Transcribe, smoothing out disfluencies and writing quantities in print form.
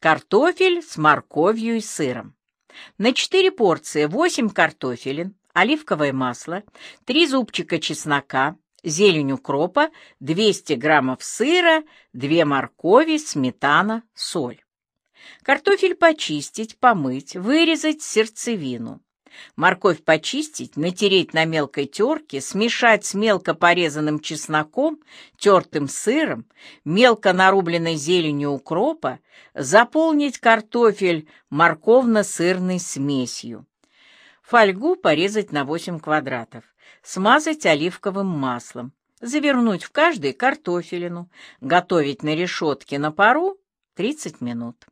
Картофель с морковью и сыром. На 4 порции 8 картофелин, оливковое масло, 3 зубчика чеснока, зелень укропа, 200 граммов сыра, 2 моркови, сметана, соль. Картофель почистить, помыть, вырезать сердцевину. Морковь почистить, натереть на мелкой терке, смешать с мелко порезанным чесноком, тертым сыром, мелко нарубленной зеленью укропа, заполнить картофель морковно-сырной смесью. Фольгу порезать на 8 квадратов, смазать оливковым маслом, завернуть в каждый картофелину, готовить на решетке на пару 30 минут.